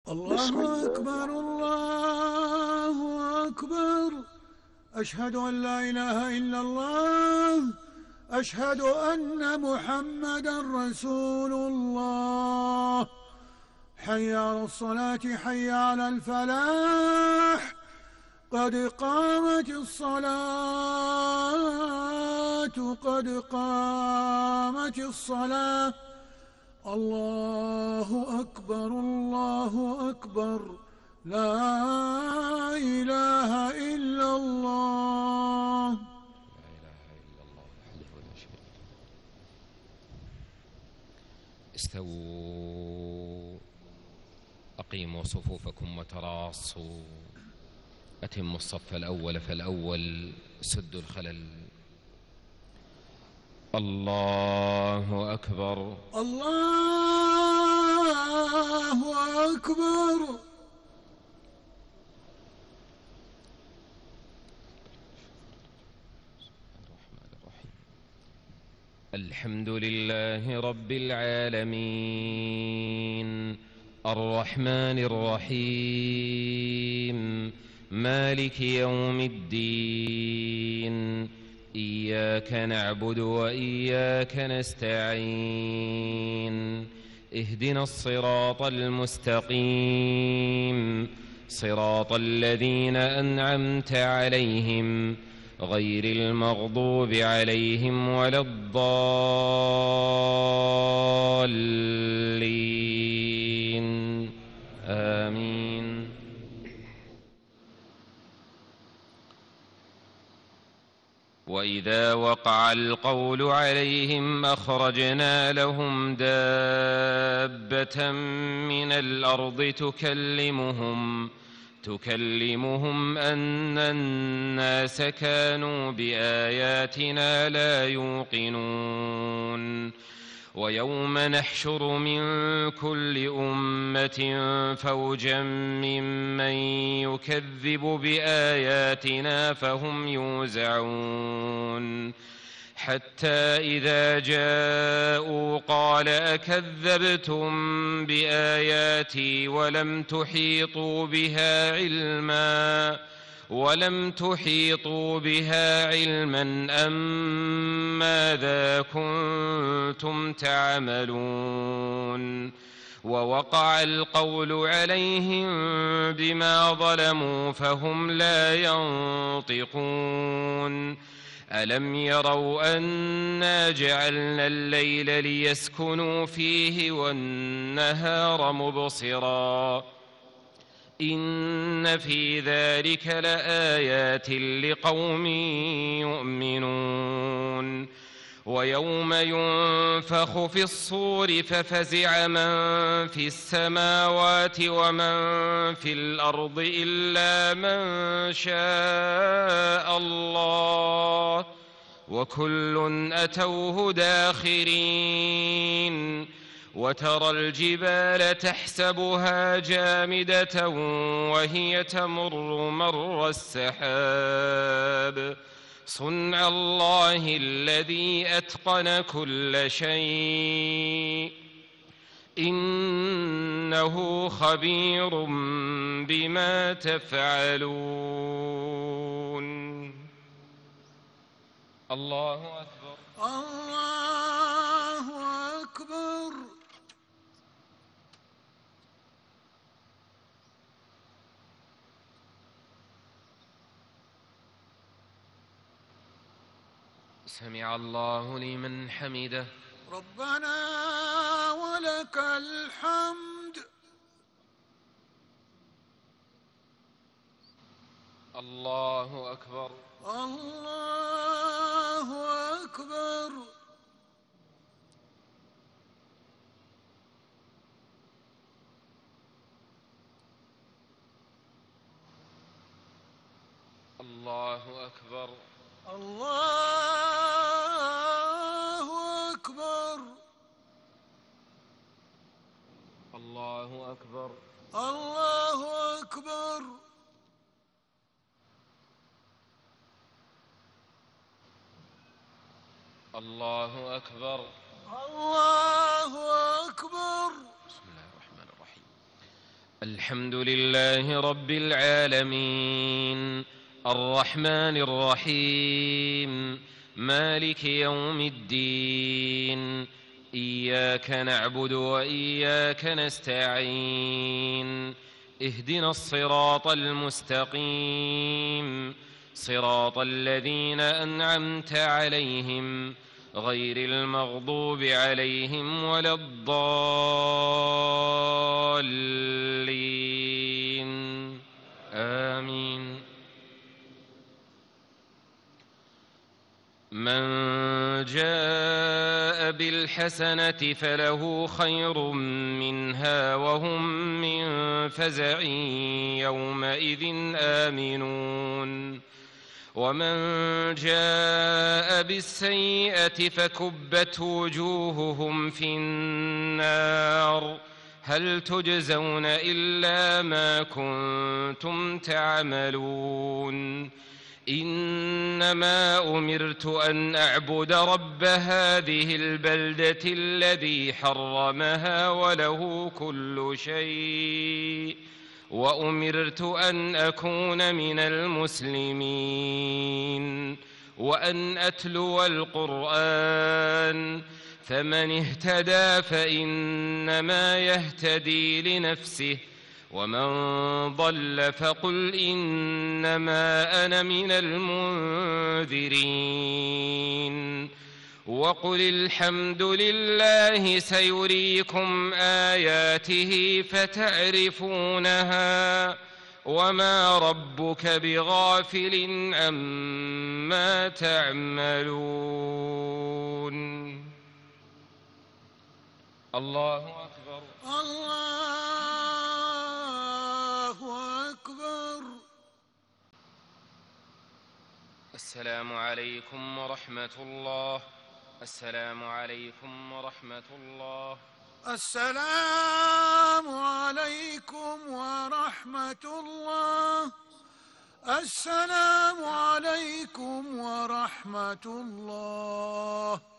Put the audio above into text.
الله أكبر الله أكبر. أشهد أن لا إله إلا الله. أشهد أن محمدا رسول الله. حي على الصلاة، حي على الفلاح، قد قامت الصلاة، قد قامت الصلاة. الله أكبر الله أكبر. لا إله إلا الله. لا إله إلا الله وحده لا شريك له. استووا، أقيموا صفوفكم وتراصوا، أتموا الصف الأول فالأول، سدوا الخلل. الله أكبر الله أكبر. الحمد لله رب العالمين، الرحمن الرحيم، مالك يوم الدين. إياك نعبد وإياك نستعين. اهدنا الصراط المستقيم، صراط الذين أنعمت عليهم غير المغضوب عليهم ولا الضالين. آمين. وإذا وقع القول عليهم أخرجنا لهم دابة من الأرض تكلمهم أن الناس كانوا بآياتنا لا يوقنون. ويوم نحشر من كل أمة فوجا ممن يكذب بآياتنا فهم يوزعون. حتى إذا جاءوا قال أكذبتم بآياتي ولم تحيطوا بها علما أم ماذا كنتم تعملون. ووقع القول عليهم بما ظلموا فهم لا ينطقون. ألم يروا أنا جعلنا الليل ليسكنوا فيه والنهار مبصرا إن في ذلك لآيات لقوم يؤمنون. ويوم ينفخ في الصور ففزع من في السماوات ومن في الأرض إلا من شاء الله، وكل أتوه داخرين. وترى الجبال تحسبها جامدة وهي تمر مر السحاب، صنع الله الذي أتقن كل شيء، إنه خبير بما تفعلون. الله أكبر الله أكبر. سمع الله لمن حمده. ربنا ولك الحمد. الله أكبر الله أكبر. الله أكبر الله أكبر. الله أكبر الله أكبر. الله أكبر. الله أكبر. بسم الله الرحمن الرحيم. الحمد لله رب العالمين الرحمن الرحيم مالك يوم الدين إياك نعبد وإياك نستعين اهدنا الصراط المستقيم صراط الذين أنعمت عليهم غير المغضوب عليهم ولا الضالين آمين. من جاء بالحسنة فله خير منها وهم من فزع يومئذ آمنون ومن جاء بالسيئة فكبت وجوههم في النار هل تجزون إلا ما كنتم تعملون إنما أمرت أن أعبد رب هذه البلدة الذي حرمها وله كل شيء وأمرت أن أكون من المسلمين وأن أتلو القرآن فمن اهتدى فإنما يهتدي لنفسه ومن ضل فقل إنما أنا من المنذرين وقل الحمد لله سيريكم آياته فتعرفونها وما ربك بغافل عما تعملون. الله أكبر. الله أكبر. السلام عليكم ورحمة الله. السلام عليكم ورحمة الله. السلام عليكم ورحمة الله. السلام عليكم ورحمة الله.